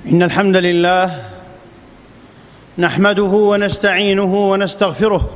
إن الحمد لله نحمده ونستعينه ونستغفره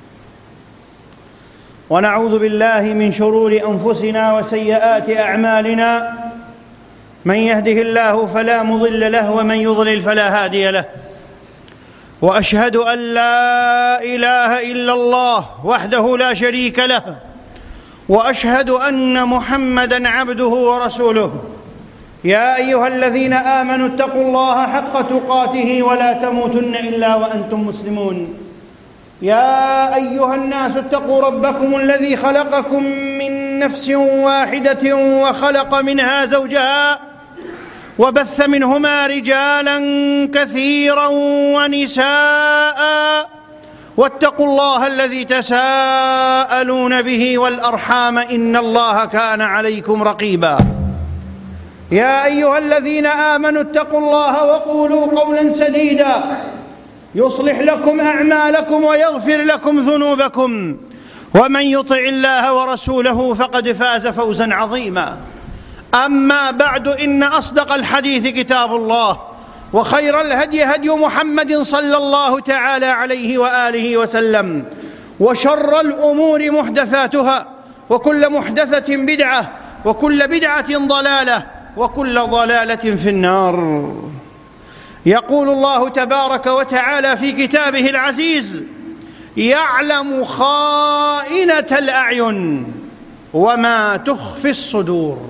ونعوذ بالله من شرور أنفسنا وسيئات أعمالنا. من يهده الله فلا مضل له ومن يضلل فلا هادي له. وأشهد أن لا إله إلا الله وحده لا شريك له، وأشهد أن محمدًا عبده ورسوله. يا أيها الذين آمنوا اتقوا الله حق تقاته ولا تموتن إلا وأنتم مسلمون. يا أيها الناس اتقوا ربكم الذي خلقكم من نفس واحدة وخلق منها زوجها وبث منهما رجالا كثيرا ونساء، واتقوا الله الذي تساءلون به والأرحام إن الله كان عليكم رقيبا. يا أيها الذين آمنوا اتقوا الله وقولوا قولا سديدا يصلح لكم أعمالكم ويغفر لكم ذنوبكم، ومن يطع الله ورسوله فقد فاز فوزا عظيما. أما بعد، إن أصدق الحديث كتاب الله، وخير الهدي هدي محمد صلى الله تعالى عليه وآله وسلم، وشر الأمور محدثاتها، وكل محدثة بدعة، وكل بدعة ضلالة، وكل ضلالة في النار. يقول الله تبارك وتعالى في كتابه العزيز: يعلم خائنة الأعين وما تخفي الصدور.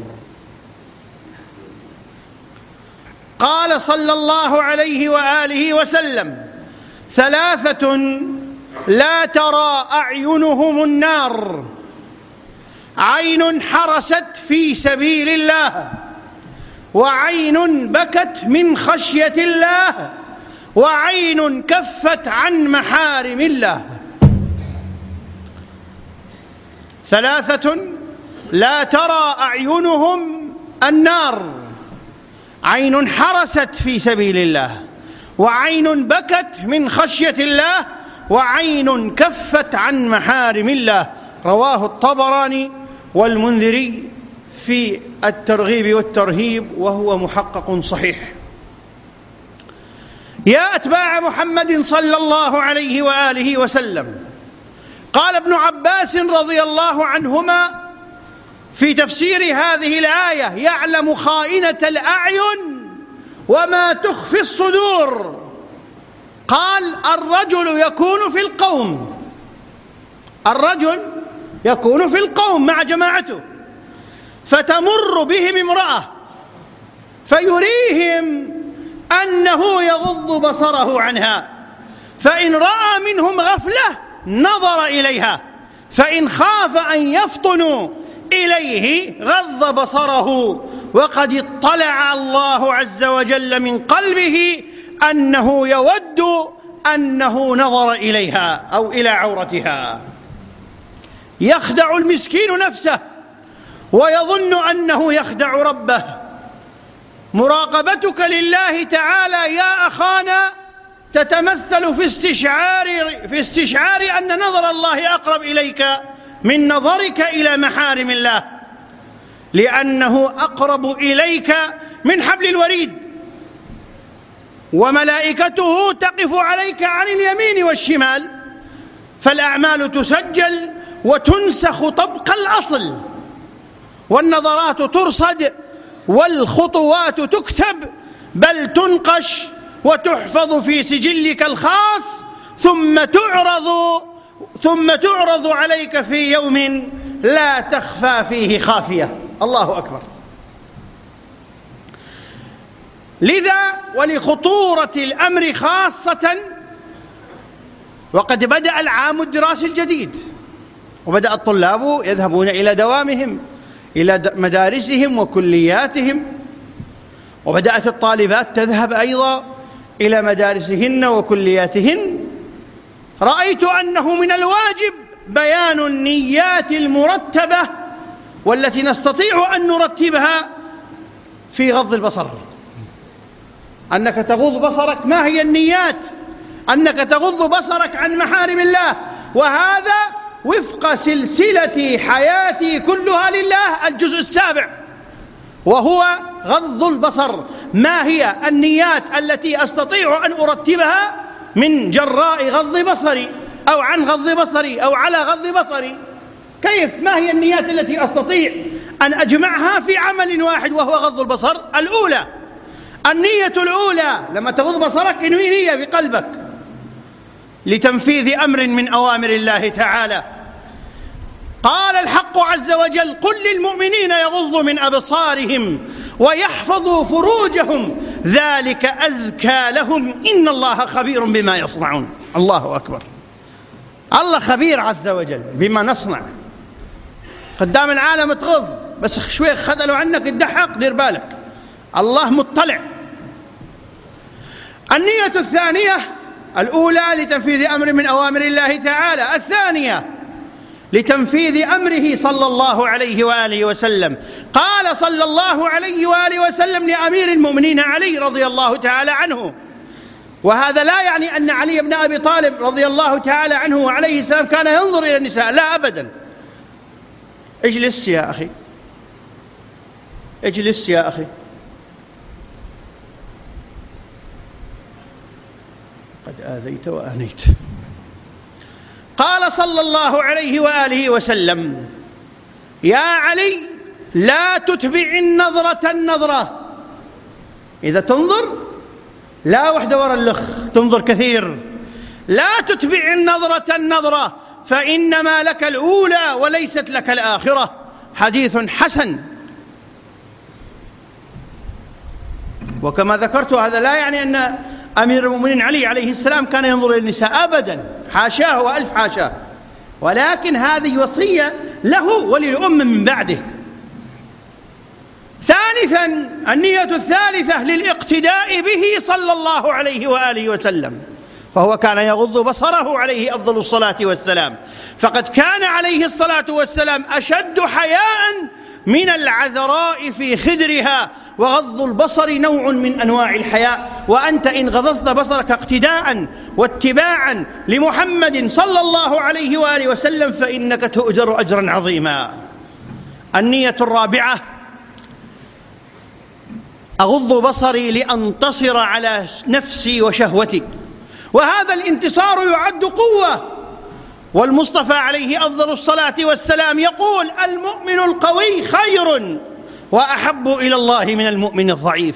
قال صلى الله عليه وآله وسلم: ثلاثة لا ترى أعينهم النار: عين حرست في سبيل الله، وعين بكت من خشية الله، وعين كفت عن محارم الله. ثلاثة لا ترى أعينهم النار: عين حرست في سبيل الله، وعين بكت من خشية الله، وعين كفت عن محارم الله. رواه الطبراني والمنذري في الترغيب والترهيب، وهو محقق صحيح. يا أتباع محمد صلى الله عليه وآله وسلم، قال ابن عباس رضي الله عنهما في تفسير هذه الآية: يعلم خائنة الأعين وما تخفي الصدور. قال: الرجل يكون في القوم مع جماعته، فتمر بهم امرأة فيريهم أنه يغض بصره عنها، فإن رأى منهم غفلة نظر إليها، فإن خاف أن يفطنوا إليه غض بصره، وقد اطلع الله عز وجل من قلبه أنه يود أنه نظر إليها أو إلى عورتها. يخدع المسكين نفسه ويظن أنه يخدع ربه. مراقبتك لله تعالى يا أخانا تتمثل في استشعار أن نظر الله أقرب إليك من نظرك إلى محارم الله، لأنه أقرب إليك من حبل الوريد، وملائكته تقف عليك عن اليمين والشمال، فالأعمال تسجل وتنسخ طبق الأصل، والنظرات ترصد، والخطوات تكتب، بل تنقش وتحفظ في سجلك الخاص، ثم تعرض عليك في يوم لا تخفى فيه خافية. الله أكبر. لذا ولخطورة الأمر خاصة، وقد بدأ العام الدراسي الجديد، وبدأ الطلاب يذهبون إلى دوامهم، إلى مدارسهم وكلياتهم، وبدأت الطالبات تذهب أيضا إلى مدارسهن وكلياتهن. رأيت أنه من الواجب بيان النيات المرتبة والتي نستطيع أن نرتبها في غض البصر. أنك تغض بصرك، ما هي النيات؟ أنك تغض بصرك عن محارم الله، وهذا وفق سلسلة حياتي كلها لله الجزء السابع، وهو غض البصر. ما هي النيات التي أستطيع أن أرتبها من جراء غض بصري أو عن غض بصري أو على غض بصري. كيف؟ ما هي النيات التي أستطيع أن أجمعها في عمل واحد وهو غض البصر؟ الأولى، النية الأولى لما تغض بصرك انوي نية في قلبك لتنفيذ أمر من أوامر الله تعالى. قال الحق عز وجل: قل للمؤمنين يغضوا من أبصارهم ويحفظوا فروجهم ذلك أزكى لهم إن الله خبير بما يصنعون. الله أكبر، الله خبير عز وجل بما نصنع. قدام العالم تغض، بس شوي خذلوا عنك الدحق دير بالك، الله مطلع. النية الثانية، الأولى لتنفيذ أمر من أوامر الله تعالى، الثانية لتنفيذ أمره صلى الله عليه وآله وسلم. قال صلى الله عليه وآله وسلم لأمير المؤمنين علي رضي الله تعالى عنه، وهذا لا يعني أن علي بن أبي طالب رضي الله تعالى عنه وعليه السلام كان ينظر إلى النساء، لا أبدا. اجلس يا أخي، اجلس يا أخي. قد آذيت وآنيت. قال صلى الله عليه وآله وسلم: يا علي لا تتبع النظرة النظرة. إذا تنظر لا وحدة وراء الأخ، تنظر كثير. لا تتبع النظرة النظرة فإنما لك الأولى وليست لك الآخرة. حديث حسن. وكما ذكرت هذا لا يعني أن أمير المؤمنين علي عليه السلام كان ينظر إلى النساء أبدا، حاشاه وألف حاشاه، ولكن هذه وصية له وللأمة من بعده. ثالثا، النية الثالثة للاقتداء به صلى الله عليه وآله وسلم، فهو كان يغض بصره عليه أفضل الصلاة والسلام، فقد كان عليه الصلاة والسلام أشد حياء من العذراء في خدرها، وغض البصر نوع من أنواع الحياء. وأنت إن غضضت بصرك اقتداء واتباعا لمحمد صلى الله عليه وآله وسلم فإنك تؤجر أجرا عظيما. النية الرابعة: أغض بصري لأنتصر على نفسي وشهوتي، وهذا الانتصار يعد قوة. والمصطفى عليه أفضل الصلاة والسلام يقول: المؤمن القوي خير وأحب إلى الله من المؤمن الضعيف.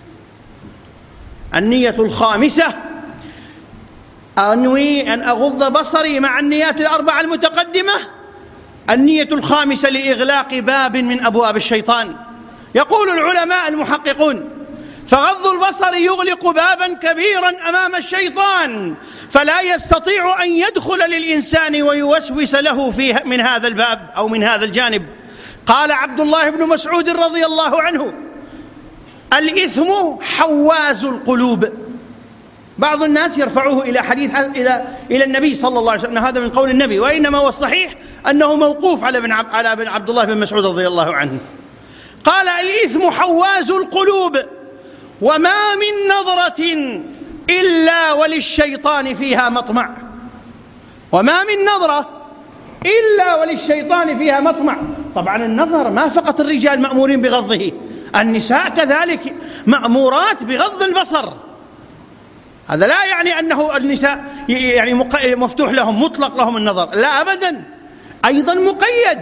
النية الخامسة: أنوي أن أغض بصري مع النيات الأربعة المتقدمة. النية الخامسة لإغلاق باب من أبواب الشيطان. يقول العلماء المحققون: فغض البصر يغلق بابا كبيرا أمام الشيطان، فلا يستطيع أن يدخل للإنسان ويوسوس له فيه من هذا الباب أو من هذا الجانب. قال عبد الله بن مسعود رضي الله عنه: الإثم حواز القلوب. بعض الناس يرفعوه إلى حديث إلى النبي صلى الله عليه وسلم، هذا من قول النبي، وإنما هو الصحيح أنه موقوف على ابن عبد الله بن مسعود رضي الله عنه. قال: الإثم حواز القلوب، وما من نظرة إلا وللشيطان فيها مطمع. وما من نظرة إلا وللشيطان فيها مطمع. طبعا النظر ما فقط الرجال مأمورين بغضه، النساء كذلك مأمورات بغض البصر. هذا لا يعني أنه النساء يعني مفتوح لهم مطلق لهم النظر، لا أبدا، أيضا مقيد،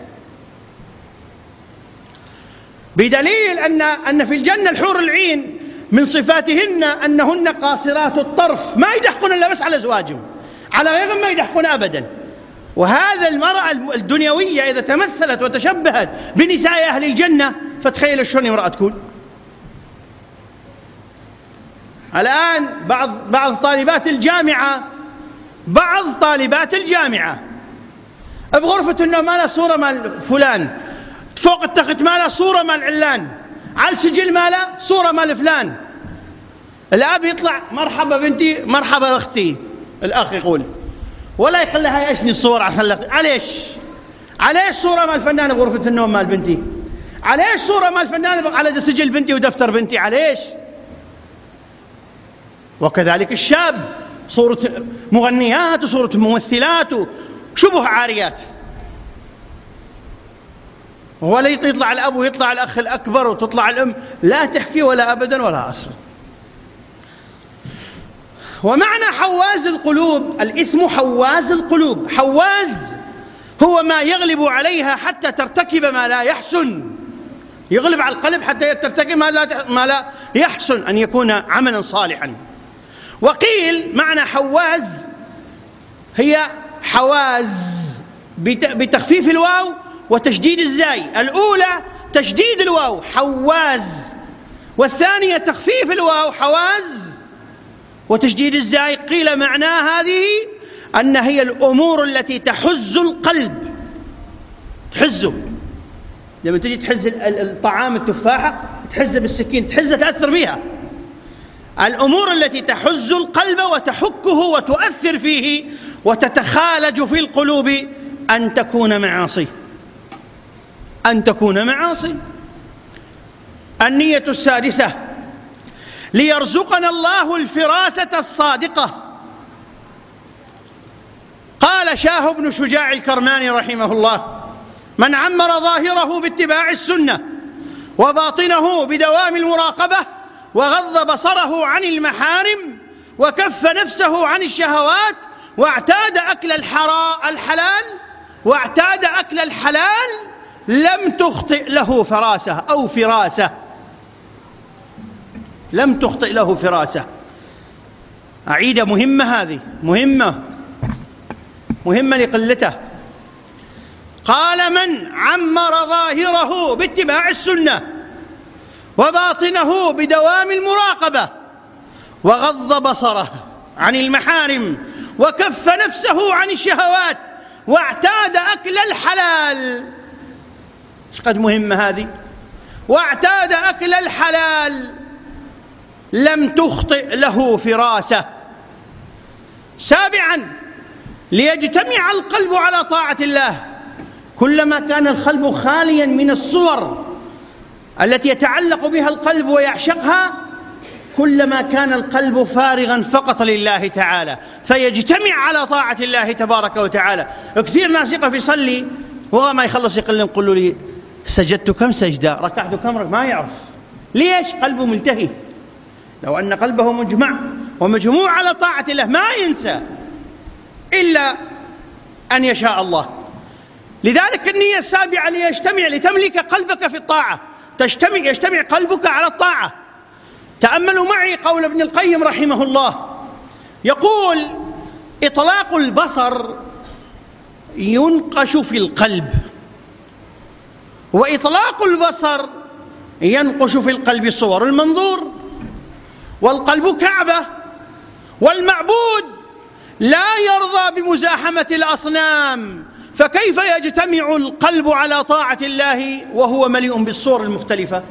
بدليل أن في الجنة الحور العين من صفاتهن أنهن قاصرات الطرف، ما يدحقون إلا بس على أزواجهم، على غيرهم ما يدحقون أبدا. وهذا المرأة الدنيوية إذا تمثلت وتشبهت بنساء أهل الجنة فتخيل شلون امرأة تكون. الآن بعض طالبات الجامعة بغرفة النوم مالها صورة مال فلان، فوق التخت مالها صورة مال علان، على السجل مالها صورة مال فلان. الأب يطلع: مرحبا بنتي، مرحبا أختي. الأخ يقول ولا يقول لها: ايشني الصور عشان عليش صورة مال فنان بغرفة النوم مال بنتي؟ عليش صورة مال فنان على سجل بنتي ودفتر بنتي؟ عليش؟ وكذلك الشاب، صورة مغنيات وصورة ممثلات وشبه عاريات. ولا يطلع الأب ويطلع الأخ الأكبر وتطلع الأم، لا تحكي ولا أبدا ولا أصلا. ومعنى حواز القلوب، الإثم حواز القلوب. حواز هو ما يغلب عليها حتى ترتكب ما لا يحسن، يغلب على القلب حتى ترتكب ما لا يحسن أن يكون عملا صالحا. وقيل معنى حواز هي حواز بتخفيف الواو وتشديد الزاي، الأولى تشديد الواو حواز، والثانية تخفيف الواو حواز وتشديد الزاي. قيل معناها هذه أن هي الأمور التي تحز القلب، تحزه. لما تجي تحز الطعام، التفاحة تحزه بالسكين، تحزه تأثر بها. الأمور التي تحز القلب وتحكه وتؤثر فيه وتتخالج في القلوب أن تكون معاصي، أن تكون معاصي. النية السادسة: ليرزقنا الله الفراسة الصادقة. قال شاه بن شجاع الكرماني رحمه الله: من عمر ظاهره باتباع السنة وباطنه بدوام المراقبة وغض بصره عن المحارم وكف نفسه عن الشهوات واعتاد أكل الحلال لم تخطئ له فراسة أو فراسة، لم تخطئ له فراسة. أعيدة مهمة، هذه مهمة لقلته. قال: من عمر ظاهره باتباع السنة وباطنه بدوام المراقبة وغض بصره عن المحارم وكف نفسه عن الشهوات واعتاد أكل الحلال. ايش قد مهمة هذه؟ واعتاد أكل الحلال لم تخطئ له فراسة. سابعا: ليجتمع القلب على طاعة الله. كلما كان القلب خاليا من الصور التي يتعلق بها القلب ويعشقها، كلما كان القلب فارغا فقط لله تعالى، فيجتمع على طاعة الله تبارك وتعالى. كثير ناس يقف يصلي وهو ما يخلص يقولوا لي: سجدت كم سجدة، ركعت كم ركعة، ما يعرف. ليش؟ قلبه ملتهي. لو أن قلبه مجموع على طاعة الله ما ينسى إلا أن يشاء الله. لذلك النية السابعة: لتملك قلبك في الطاعة، يجتمع قلبك على الطاعة. تأملوا معي قول ابن القيم رحمه الله، يقول: إطلاق البصر ينقش في القلب، وإطلاق البصر ينقش في القلب صور المنظور، والقلب كعبة، والمعبود لا يرضى بمزاحمة الأصنام، فكيف يجتمع القلب على طاعة الله وهو مليء بالصور المختلفة؟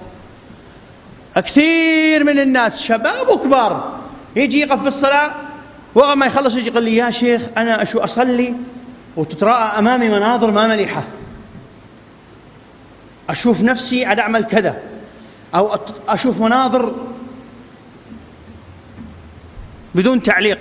كثير من الناس شباب وكبار يجي يقف في الصلاة وما يخلص يجي يقول لي: يا شيخ أنا أصلي وتتراءى أمامي مناظر ما مليحة، أشوف نفسي عاد أعمل كذا، أو أشوف مناظر بدون تعليق.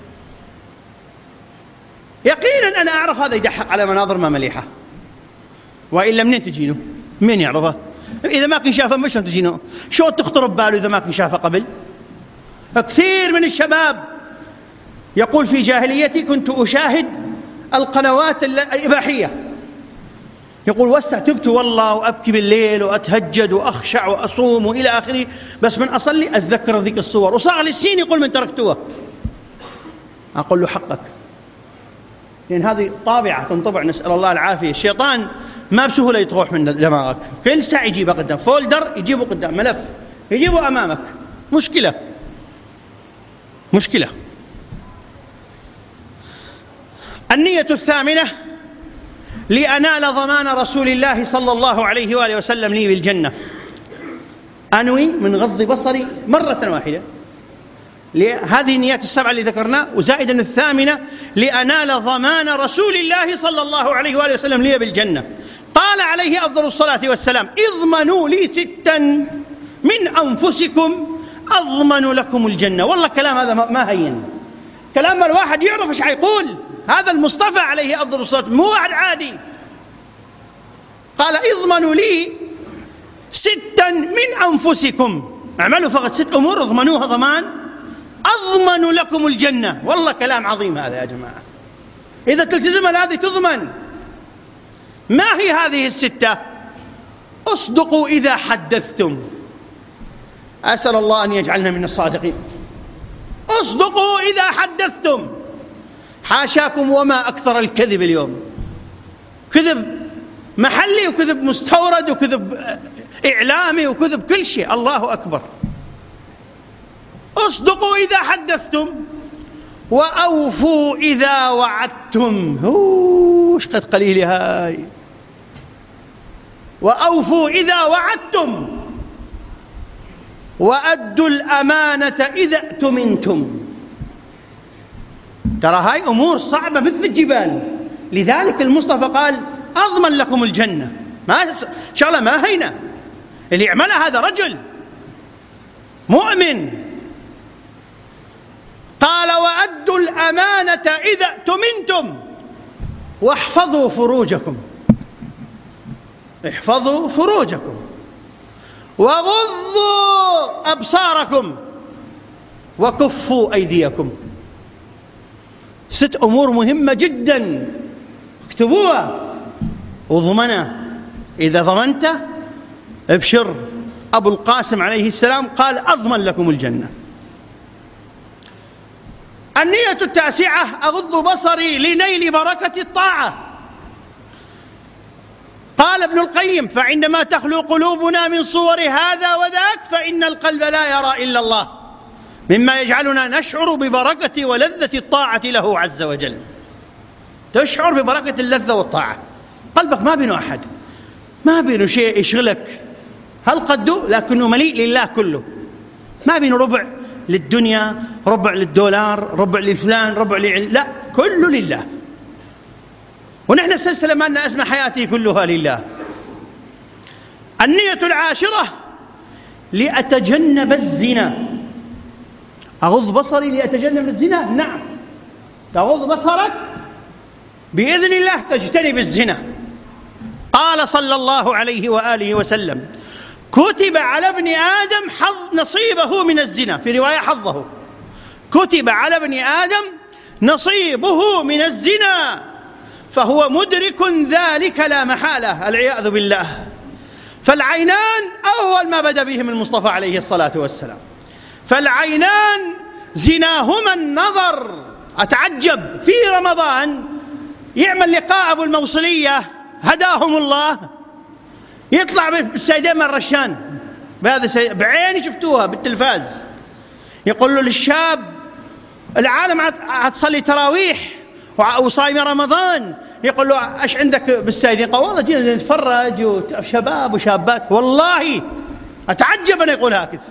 يقينا أنا أعرف هذا يدحق على مناظر ما مليحة، وإلا منين تجينه؟ مين يعرفه؟ إذا ما كان شافه مش تجينه، شو تخطر بباله إذا ما كان شافه قبل؟ كثير من الشباب يقول: في جاهليتي كنت أشاهد القنوات الإباحية، يقول: واستعتبت والله وأبكي بالليل وأتهجد وأخشع وأصوم وإلى آخره، بس من أصلي أتذكر ذيك الصور، وصار للسين يقول: من تركتها. أقول له: حقك، لأن هذه طابعة تنطبع، نسأل الله العافية. الشيطان ما بسهولة يطروح من دماغك، كل ساعة يجيبه قدام، فولدر يجيبه قدام، ملف يجيبه أمامك، مشكلة. النية الثامنة: لأنال ضمان رسول الله صلى الله عليه وآله وسلم لي بالجنة. أنوي من غض بصري مرة واحدة. هذه النيات السبعة اللي ذكرنا، وزائدا الثامنة: لأنال ضمان رسول الله صلى الله عليه وآله وسلم لي بالجنة. قال عليه أفضل الصلاة والسلام: اضمنوا لي 6 من أنفسكم أضمن لكم الجنة. والله كلام هذا ما هين، كلام الواحد يعرف ايش حيقول. هذا المصطفى عليه أفضل الصلاة، مو واحد عادي. قال اضمنوا لي 6 من أنفسكم، اعملوا فقط 6 أمور اضمنوها ضمان أضمن لكم الجنة. والله كلام عظيم هذا يا جماعة، إذا تلتزم هذه تضمن. ما هي هذه 6؟ اصدقوا إذا حدثتم، أسأل الله أن يجعلنا من الصادقين. اصدقوا إذا حدثتم، حاشاكم وما أكثر الكذب اليوم، كذب محلي وكذب مستورد وكذب إعلامي وكذب كل شيء، الله أكبر. اصدقوا إذا حدثتم وأوفوا إذا وعدتم. وش قد قليل هاي. وأوفوا إذا وعدتم وأدوا الأمانة إذا اؤتمنتم. ترى هاي أمور صعبة مثل الجبال، لذلك المصطفى قال أضمن لكم الجنة. ما شغلة ما هينة، اللي يعملها هذا رجل مؤمن. قال وأدوا الأمانة إذا اؤتمنتم واحفظوا فروجكم، احفظوا فروجكم وغضوا أبصاركم وكفوا أيديكم. 6 أمور مهمة جدا، اكتبوها وضمنها. إذا ضمنت ابشر. أبو القاسم عليه السلام قال أضمن لكم الجنة. النية 9 أغض بصري لنيل بركة الطاعة. قال ابن القيم فعندما تخلو قلوبنا من صور هذا وذاك فإن القلب لا يرى إلا الله، مما يجعلنا نشعر ببركة ولذة الطاعة له عز وجل. تشعر ببركة اللذة والطاعة، قلبك ما بينه أحد، ما بينه شيء يشغلك، هل قده لكنه مليء لله كله، ما بينه ربع للدنيا، ربع للدولار، ربع للفلان، ربع لا، كله لله. ونحن السلسلة ما لنا أسمى حياتي كلها لله. النية 10 لأتجنب الزنا. أغض بصري لأتجنب الزنا، نعم، تغض بصرك بإذن الله تجتنب الزنا. قال صلى الله عليه وآله وسلم كتب على ابن آدم نصيبه من الزنا، في رواية حظه، كتب على ابن آدم نصيبه من الزنا فهو مدرك ذلك لا محالة، العياذ بالله. فالعينان أول ما بدأ بهم المصطفى عليه الصلاة والسلام، فالعينان زناهما النظر. أتعجب في رمضان يعمل لقاء أبو الموصلية هداهم الله، يطلع بالسيدين من الرشان، بهذا بعيني شفتوها بالتلفاز، يقول له للشاب العالم هتصلي تراويح وصايم رمضان، يقول له ايش عندك بالسيدين؟ قال والله جينا نتفرج وشباب وشابات. والله اتعجب ان يقول هكذا.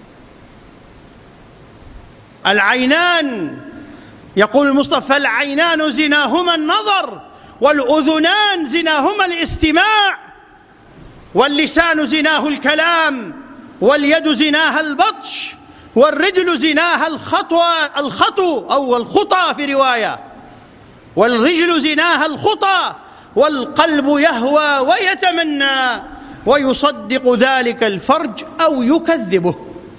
العينان، يقول المصطفى العينان زناهما النظر، والأذنان زناهما الاستماع، واللسان زناه الكلام، واليد زناها البطش، والرجل زناها الخطو أو الخطى في رواية، والرجل زناها الخطى، والقلب يهوى ويتمنى ويصدق ذلك الفرج أو يكذبه.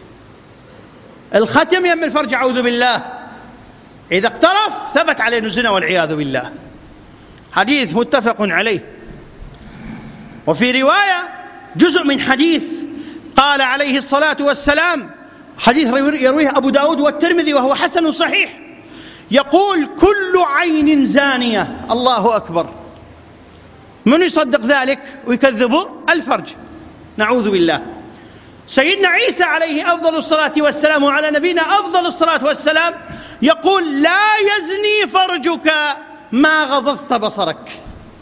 الختم يم الفرج، أعوذ بالله، إذا اقترف ثبت عليه الزنا والعياذ بالله. حديث متفق عليه. وفي رواية جزء من حديث قال عليه الصلاة والسلام، حديث يرويه أبو داود والترمذي وهو حسن صحيح، يقول كل عين زانية. الله أكبر. من يصدق ذلك ويكذبه؟ الفرج، نعوذ بالله. سيدنا عيسى عليه أفضل الصلاة والسلام وعلى نبينا أفضل الصلاة والسلام يقول لا يزني فرجك ما غضضت بصرك.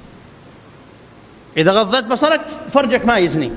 إذا غضت بصرك فرجك ما يزني.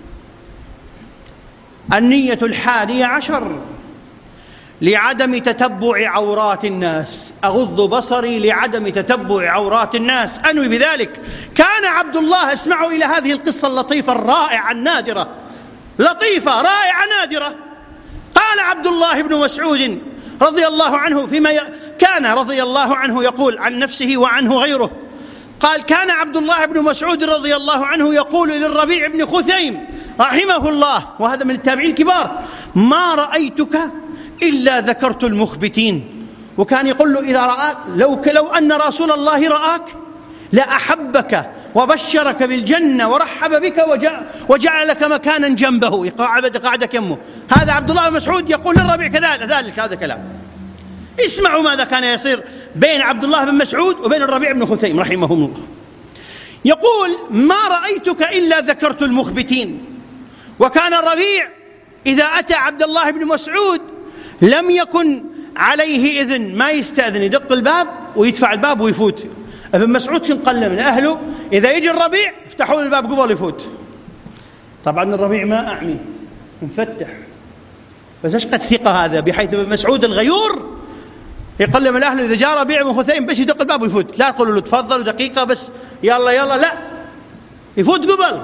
النية 11 لعدم تتبع عورات الناس. أغض بصري لعدم تتبع عورات الناس، أنوي بذلك. كان عبد الله، اسمعوا إلى هذه القصة اللطيفة الرائعة النادرة، لطيفة رائعة نادرة. قال عبد الله بن مسعود رضي الله عنه فيما كان رضي الله عنه يقول عن نفسه وعنه غيره، قال: كان عبد الله بن مسعود رضي الله عنه يقول للربيع بن خثيم رحمه الله، وهذا من التابعين الكبار: ما رأيتك إلا ذكرت المخبتين. وكان يقول له: إذا رآك لو أن رسول الله رآك لأحبك وبشرك بالجنة ورحب بك وجعل لك مكانا جنبه قاعدك يمه. هذا عبد الله بن مسعود يقول للربيع كذلك هذا كلام. اسمعوا ماذا كان يصير بين عبد الله بن مسعود وبين الربيع بن خثيم رحمهم الله. يقول: ما رأيتك إلا ذكرت المخبتين. وكان الربيع إذا أتى عبد الله بن مسعود لم يكن عليه إذن، ما يستأذن، يدق الباب ويدفع الباب ويفوت. ابن مسعود كان قل من أهله، إذا يجي الربيع يفتحون الباب قبل يفوت. طبعا الربيع ما أعمي، مفتح، بس ايش قد ثقة هذا، بحيث ابن مسعود الغيور يقل من أهله إذا جاء ربيع بن خثيم بس يدق الباب ويفوت، لا يقولوا له تفضلوا دقيقة بس يلا، لا، يفوت قبل.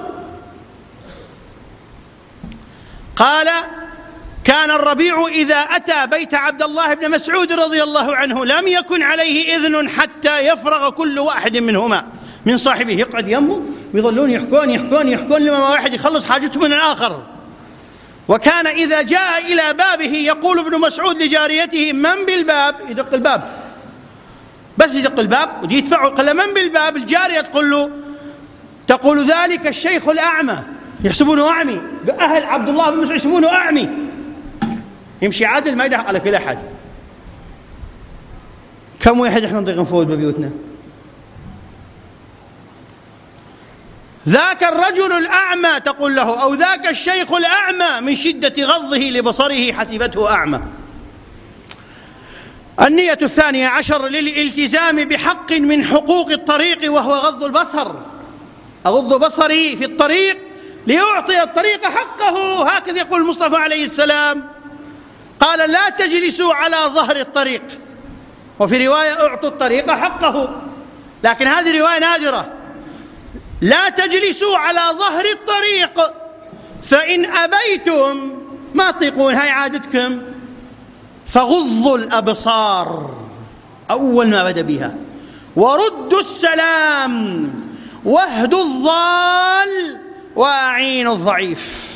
قال: كان الربيع إذا أتى بيت عبد الله بن مسعود رضي الله عنه لم يكن عليه إذن حتى يفرغ كل واحد منهما من صاحبه. يقعد يمه ويظلون يحكون لما واحد يخلص حاجته من الآخر. وكان إذا جاء إلى بابه يقول ابن مسعود لجاريته: من بالباب؟ يدق الباب، بس يدق الباب ويجي يدفعه. قال: من بالباب؟ الجارية تقول ذلك الشيخ الأعمى، يحسبونه أعمي، أهل عبد الله بن مسعود يحسبونه أعمي، يمشي عادل ما يدعق على كل أحد. كم واحد احنا نطيق نفوت ببيوتنا؟ ذاك الرجل الأعمى تقول له، أو ذاك الشيخ الأعمى من شدة غضه لبصره حسبته أعمى. النية 12 للالتزام بحق من حقوق الطريق، وهو غض البصر. أغض بصري في الطريق ليعطي الطريق حقه، هكذا يقول المصطفى عليه السلام. قال: لا تجلسوا على ظهر الطريق، وفي رواية: اعطوا الطريق حقه، لكن هذه رواية نادرة. لا تجلسوا على ظهر الطريق، فإن أبيتم، ما تطيقون، هاي عادتكم، فغضوا الأبصار، أول ما بدأ بها، وردوا السلام، واهدوا الضال، وأعينوا الضعيف.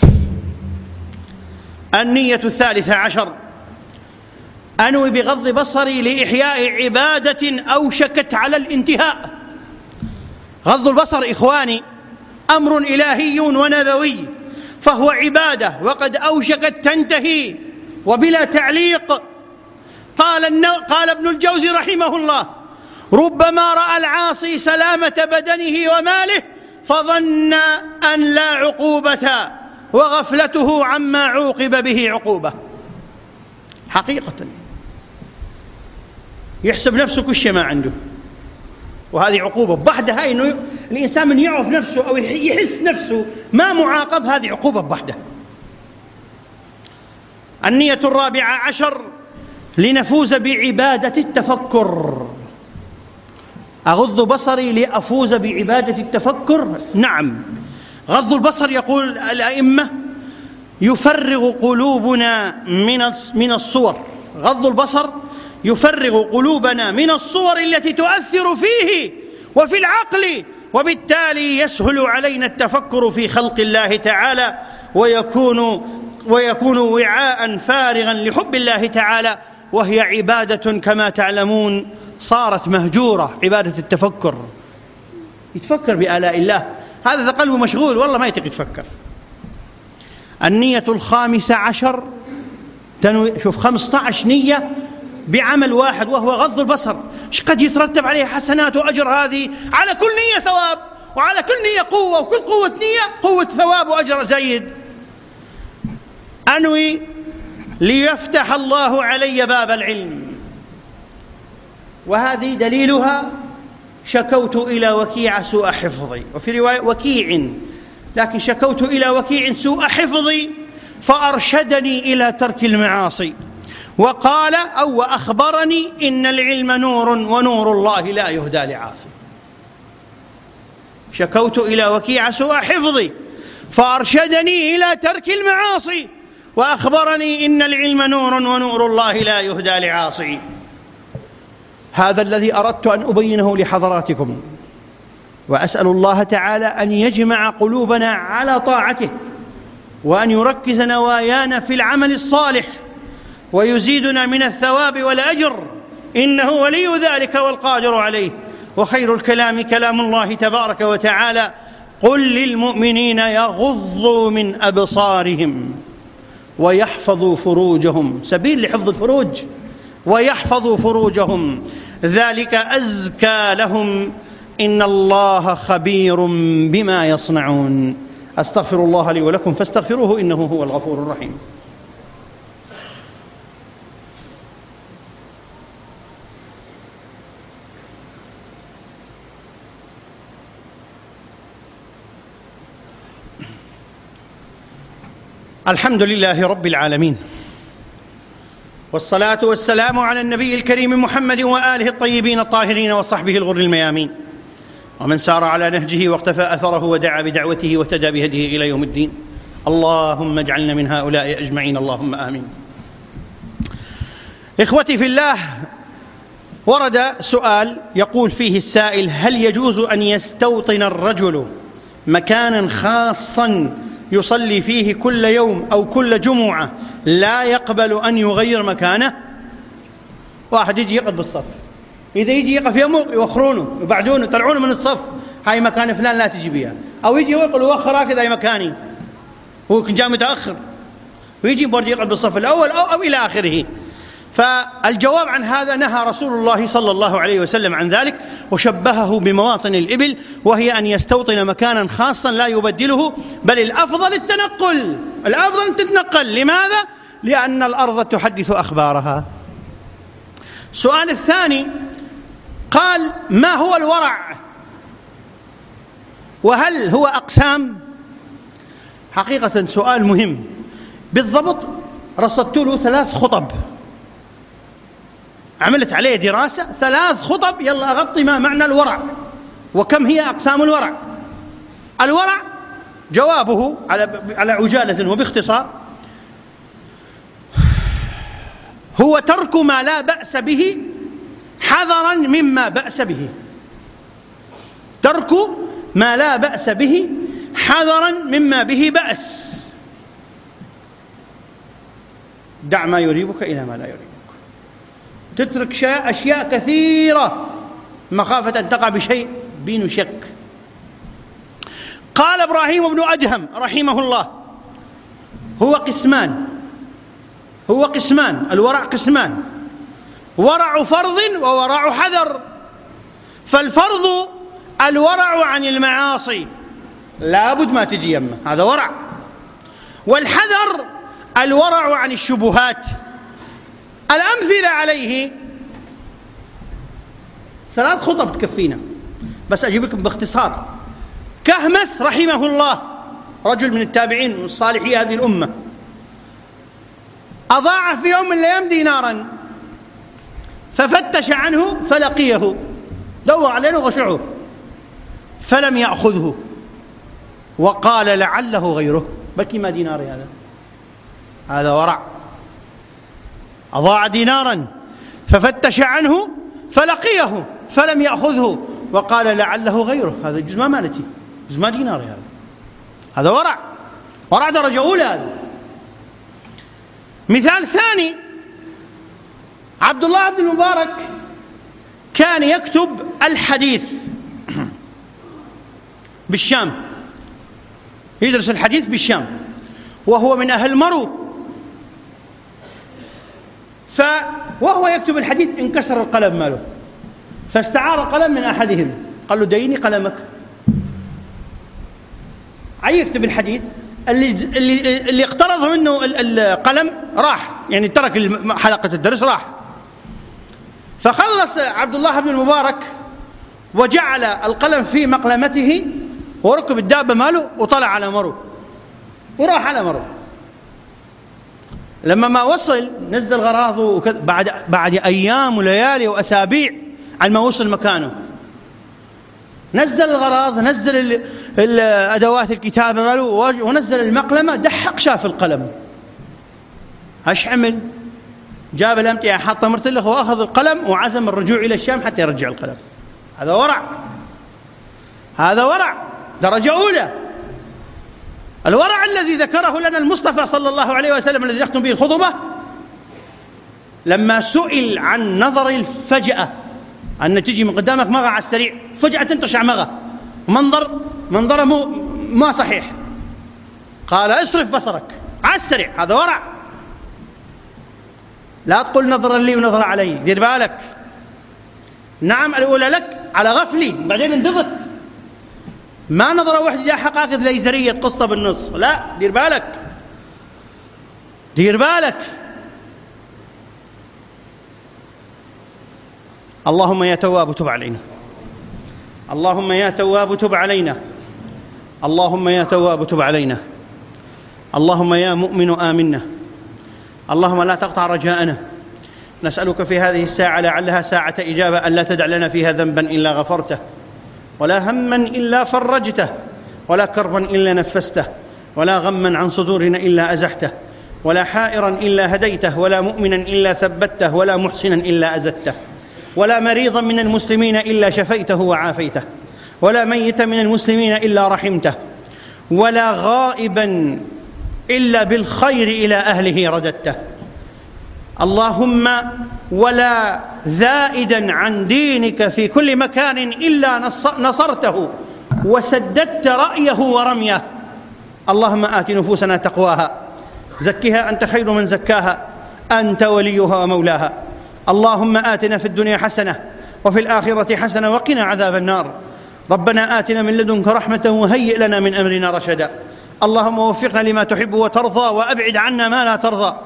النية 13 أنوي بغض بصري لإحياء عبادة أوشكت على الانتهاء. غض البصر إخواني أمر إلهي ونبوي، فهو عبادة وقد أوشكت تنتهي وبلا تعليق. قال ابن الجوزي رحمه الله: ربما رأى العاصي سلامة بدنه وماله فظن أن لا عقوبة، وغفلته عما عوقب به عقوبة. حقيقة يحسب نفسه كل شيء ما عنده، وهذه عقوبة بحدها. إنه الإنسان من يعرف نفسه أو يحس نفسه ما معاقب، هذه عقوبة بحدها. النية 14 لنفوز بعبادة التفكر. أغض بصري لأفوز بعبادة التفكر. نعم، غض البصر يقول الأئمة يفرغ قلوبنا من الصور. غض البصر يفرغ قلوبنا من الصور التي تؤثر فيه وفي العقل، وبالتالي يسهل علينا التفكر في خلق الله تعالى، ويكون وعاء فارغا لحب الله تعالى، وهي عبادة كما تعلمون صارت مهجورة. عبادة التفكر، يتفكر بآلاء الله، هذا قلبه مشغول والله ما يتقي يتفكر. النية 15 شوف 15 نية بعمل واحد، وهو غض البصر. ايش قد يترتب عليه حسنات وأجر؟ هذه على كل نية ثواب، وعلى كل نية قوة، وكل قوة نية قوة ثواب وأجر زيد. أنوي ليفتح الله علي باب العلم، وهذه دليلها: شكوت إلى وكيع سوء حفظي، وفي رواية وكيع، لكن شكوت إلى وكيع سوء حفظي فأرشدني إلى ترك المعاصي، وقال أو وأخبرني إن العلم نور ونور الله لا يهدى لعاصي. شكوت إلى وكيع سوء حفظي فأرشدني إلى ترك المعاصي، وأخبرني إن العلم نور ونور الله لا يهدى لعاصي. هذا الذي أردت أن أبينه لحضراتكم. وأسأل الله تعالى أن يجمع قلوبنا على طاعته، وأن يركز نوايانا في العمل الصالح، ويزيدنا من الثواب والأجر، إنه ولي ذلك والقادر عليه. وخير الكلام كلام الله تبارك وتعالى: قل للمؤمنين يغضوا من أبصارهم ويحفظوا فروجهم، سبيل لحفظ الفروج، ويحفظوا فروجهم، ذلك أزكى لهم، إن الله خبير بما يصنعون. أستغفر الله لي ولكم فاستغفروه إنه هو الغفور الرحيم. الحمد لله رب العالمين، والصلاة والسلام على النبي الكريم محمد وآله الطيبين الطاهرين وصحبه الغر الميامين، ومن سار على نهجه واقتفى أثره ودعا بدعوته واهتدى بهديه إلى يوم الدين. اللهم اجعلنا من هؤلاء أجمعين، اللهم آمين. إخوتي في الله، ورد سؤال يقول فيه السائل: هل يجوز أن يستوطن الرجل مكانا خاصا يصلي فيه كل يوم أو كل جمعة لا يقبل أن يغير مكانه؟ واحد يجي يقف بالصف، إذا يجي يقف يوم يوخرونه يبعدونه يطلعونه من الصف، هاي مكان فلان لا تجي بيها، أو يجي يقول وخر هكذا هاي مكاني، هو كان جاء متأخر، ويجي برضه يقف بالصف الأول أو إلى آخره. فالجواب عن هذا: نهى رسول الله صلى الله عليه وسلم عن ذلك، وشبهه بمواطن الإبل، وهي أن يستوطن مكانا خاصا لا يبدله، بل الأفضل التنقل، الأفضل أن تتنقل. لماذا؟ لأن الأرض تحدث أخبارها. السؤال الثاني قال: ما هو الورع؟ وهل هو أقسام؟ حقيقة سؤال مهم بالضبط. رصدت له 3 خطب، عملت عليه دراسة 3 خطب، يلا أغطي ما معنى الورع وكم هي أقسام الورع. الورع جوابه على عجالة وباختصار: هو ترك ما لا بأس به حذرا مما بأس به. ترك ما لا بأس به حذرا مما به بأس. دع ما يريبك إلى ما لا يريبك. تترك أشياء كثيرة مخافة أن تقع بشيء بين شك. قال إبراهيم بن أدهم رحمه الله: هو قسمان، الورع قسمان: ورع فرض وورع حذر. فالفرض الورع عن المعاصي، لابد ما تجي يمه، هذا ورع. والحذر الورع عن الشبهات. الأمثلة عليه 3 خطب تكفينا، بس أجيب لكم باختصار. كهمس رحمه الله، رجل من التابعين من الصالحي هذه الأمة، أضاع في يوم من الأيام دينارا، ففتش عنه فلقيه، دور عليه وغشعه، فلم يأخذه، وقال لعله غيره. بكي ما ديناري هذا ورع. أضاع دينارا ففتش عنه فلقيه فلم يأخذه، وقال لعله غيره. هذا جزء ما مالتي، جزء ما ديناري، هذا ورع، ورع درجة أولى. هذا مثال ثاني: عبد الله بن المبارك كان يكتب الحديث بالشام، يدرس الحديث بالشام، وهو من أهل مرو. وهو يكتب الحديث انكسر القلم ماله، فاستعار قلم من أحدهم، قال له: ديني قلمك. يكتب الحديث، اللي اقترض منه القلم راح، يعني ترك حلقة الدرس راح. فخلص عبد الله بن المبارك وجعل القلم في مقلمته، وركب الدابة ماله وطلع على مرو، وراح على مرو. لما ما وصل نزل غراضه بعد أيام وليالي وأسابيع على ما وصل مكانه، نزل الغراض، نزل الأدوات الكتابة ماله، ونزل المقلمة، دحق شاف القلم. ايش عمل؟ جاب الأمتعة، حط مرتله وأخذ القلم وعزم الرجوع إلى الشام حتى يرجع القلم. هذا ورع. هذا ورع درجة أولى. الورع الذي ذكره لنا المصطفى صلى الله عليه وسلم الذي يختم به الخطبة لما سئل عن نظر الفجأة، أن تجي من قدامك مغة على السريع فجأة تنتشع مغة منظر ما صحيح، قال اصرف بصرك على السريع، هذا ورع. لا تقول نظرا لي ونظر علي، دير بالك. نعم الأولى لك على غفلي بعدين انضغط، ما نظرة واحدة جاء حقائق ليزرية قصة بالنص، لا دير بالك دير بالك. اللهم يا تواب تب علينا، اللهم يا تواب تب علينا، اللهم يا تواب تب علينا، اللهم يا مؤمن آمنا، اللهم لا تقطع رجاءنا. نسألك في هذه الساعة لعلها ساعة إجابة أن لا تدع لنا فيها ذنبا إلا غفرته، ولا هما إلا فرجته، ولا كربا إلا نفسته، ولا غما عن صدورنا إلا أزحته، ولا حائرا إلا هديته، ولا مؤمنا إلا ثبته، ولا محسنا إلا أزدته، ولا مريضا من المسلمين إلا شفيته وعافيته، ولا ميتا من المسلمين إلا رحمته، ولا غائبا إلا بالخير إلى أهله رددته. اللهم ولا زائدا عن دينك في كل مكان إلا نصرته وسددت رأيه ورميه. اللهم آت نفوسنا تقواها، زكها أنت خير من زكاها، أنت وليها ومولاها. اللهم آتنا في الدنيا حسنة وفي الآخرة حسنة وقنا عذاب النار. ربنا آتنا من لدنك رحمة وهيئ لنا من أمرنا رشدا. اللهم وفقنا لما تحب وترضى وأبعد عنا ما لا ترضى.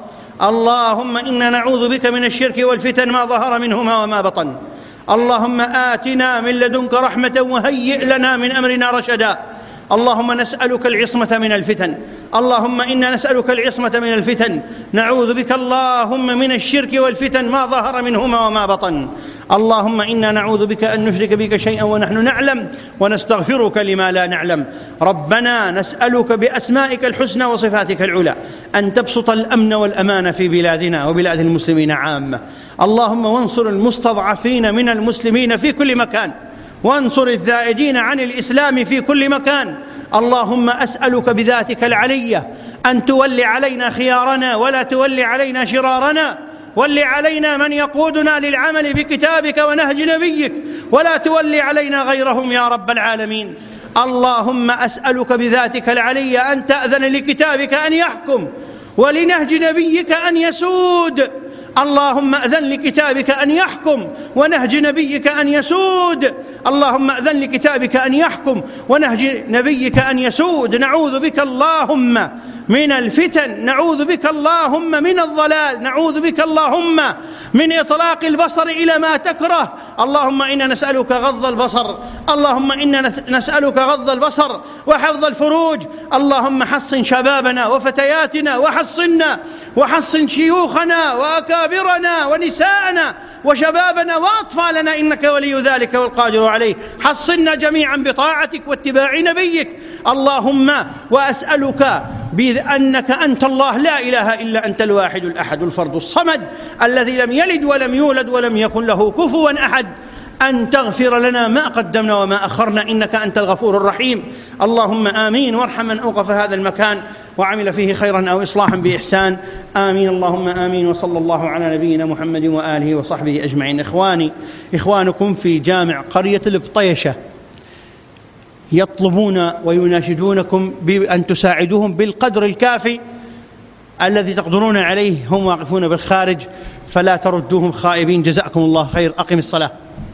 اللهم إنا نعوذ بك من الشرك والفتن ما ظهر منهما وما بطن. اللهم آتنا من لدنك رحمة وهيئ لنا من أمرنا رشدا. اللهم نسألك العصمة من الفتن، اللهم إنا نسألك العصمة من الفتن، نعوذ بك اللهم من الشرك والفتن ما ظهر منهما وما بطن. اللهم إنا نعوذ بك أن نشرك بك شيئا ونحن نعلم ونستغفرك لما لا نعلم. ربنا نسألك بأسمائك الحسنى وصفاتك العلى أن تبسط الأمن والأمان في بلادنا وبلاد المسلمين عامة. اللهم وانصر المستضعفين من المسلمين في كل مكان، وانصر الذائدين عن الإسلام في كل مكان. اللهم أسألك بذاتك العلية أن تولي علينا خيارنا ولا تولي علينا شرارنا، ولي علينا من يقودنا للعمل بكتابك ونهج نبيك، ولا تولي علينا غيرهم يا رب العالمين. اللهم أسألك بذاتك العلية أن تأذن لكتابك أن يحكم ولنهج نبيك أن يسود. اللهم أذن لكتابك أن يحكم ونهج نبيك أن يسود. اللهم أذن لكتابك أن يحكم ونهج نبيك أن يسود. نعوذ بك اللهم من الفتن، نعوذ بك اللهم من الضلال، نعوذ بك اللهم من إطلاق البصر إلى ما تكره. اللهم إنا نسألك غض البصر، اللهم إنا نسألك غض البصر وحفظ الفروج. اللهم حصن شبابنا وفتياتنا وحصنا، وحصن شيوخنا وأكابرنا ونساءنا وشبابنا وأطفالنا، إنك ولي ذلك والقادر عليه. حصنا جميعا بطاعتك واتباع نبيك. اللهم وأسألك بأنك أنت الله لا إله إلا أنت الواحد الأحد الفرد الصمد الذي لم يلد ولم يولد ولم يكن له كفوا أحد، أن تغفر لنا ما قدمنا وما أخرنا إنك أنت الغفور الرحيم. اللهم آمين. وارحم من أوقف هذا المكان وعمل فيه خيرا أو إصلاحا بإحسان. آمين اللهم آمين. وصلى الله على نبينا محمد وآله وصحبه أجمعين. إخوانكم في جامع قرية البطيشة يطلبون ويناشدونكم بأن تساعدوهم بالقدر الكافي الذي تقدرون عليه. هم واقفون بالخارج فلا تردوهم خائبين. جزاكم الله خير. أقم الصلاة.